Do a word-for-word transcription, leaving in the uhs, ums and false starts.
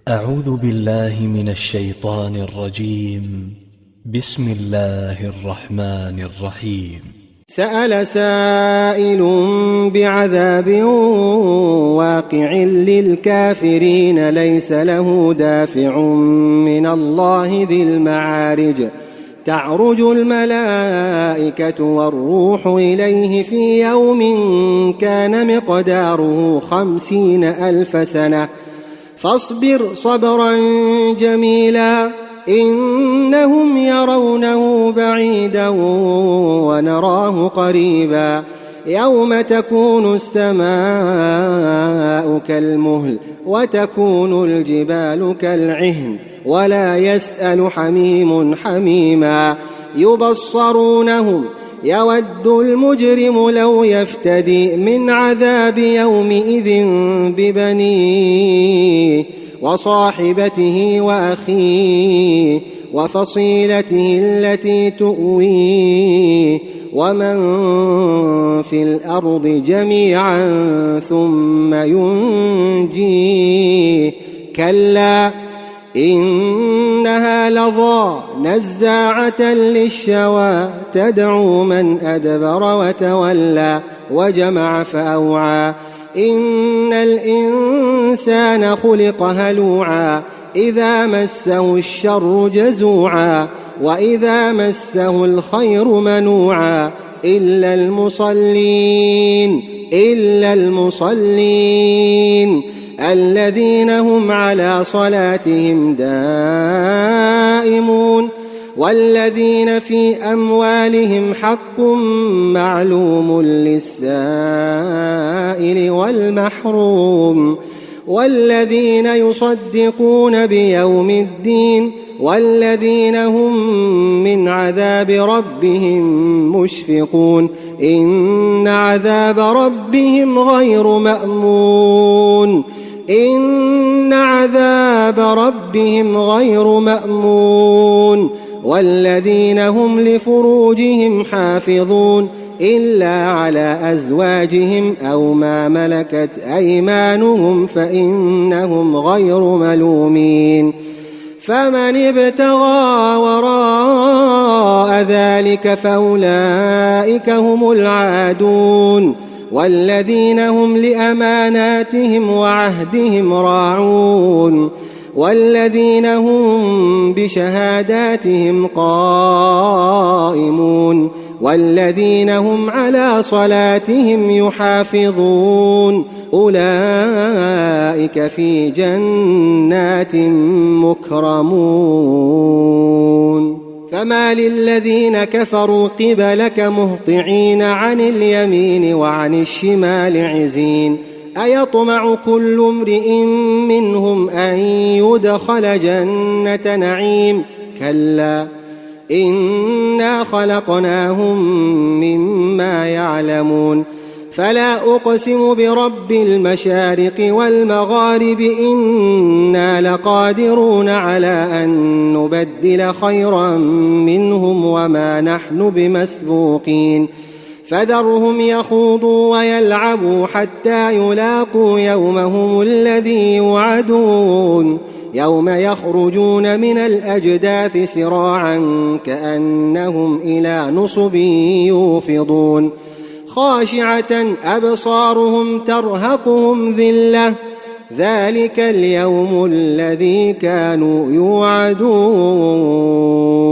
أعوذ بالله من الشيطان الرجيم. بسم الله الرحمن الرحيم. سأل سائل بعذاب واقع للكافرين ليس له دافع من الله ذي المعارج تعرج الملائكة والروح إليه في يوم كان مقداره خمسين ألف سنة فاصبر صبرا جميلا إنهم يرونه بعيدا ونراه قريبا يوم تكون السماء كالمهل وتكون الجبال كالعهن ولا يسأل حميم حميما يبصرونهم يود المجرم لو يفتدي من عذاب يومئذ ببنيه وصاحبته وأخيه وفصيلته التي تؤويه ومن في الأرض جميعا ثم ينجيه كلا إنها لظى نزاعة للشوى تدعو من أدبر وتولى وجمع فأوعى إن الإنسان خلق هلوعا إذا مسه الشر جزوعا وإذا مسه الخير منوعا إلا المصلين إلا المصلين الذين هم على صلاتهم دائمون والذين في أموالهم حق معلوم للسائل والمحروم والذين يصدقون بيوم الدين والذين هم من عذاب ربهم مشفقون إن عذاب ربهم غير مأمون إن عذاب ربهم غير مأمون والذين هم لفروجهم حافظون إلا على أزواجهم أو ما ملكت أيمانهم فإنهم غير ملومين فمن ابتغى وراء ذلك فأولئك هم العادون والذين هم لأماناتهم وعهدهم راعون والذين هم بشهاداتهم قائمون والذين هم على صلاتهم يحافظون أولئك في جنات مكرمون فما للذين كفروا قبلك مهطعين عن اليمين وعن الشمال عزين أيطمع كل امرئ منهم أن يدخل جنة نعيم كلا إنا خلقناهم مما يعلمون فلا أقسم برب المشارق والمغارب إنا لقادرون على أن نبدل خيرا منهم وما نحن بمسبوقين فذرهم يخوضوا ويلعبوا حتى يلاقوا يومهم الذي يوعدون يوم يخرجون من الأجداث سراعا كأنهم إلى نصب يوفضون خاشعة أبصارهم ترهقهم ذلة ذلك اليوم الذي كانوا يوعدون.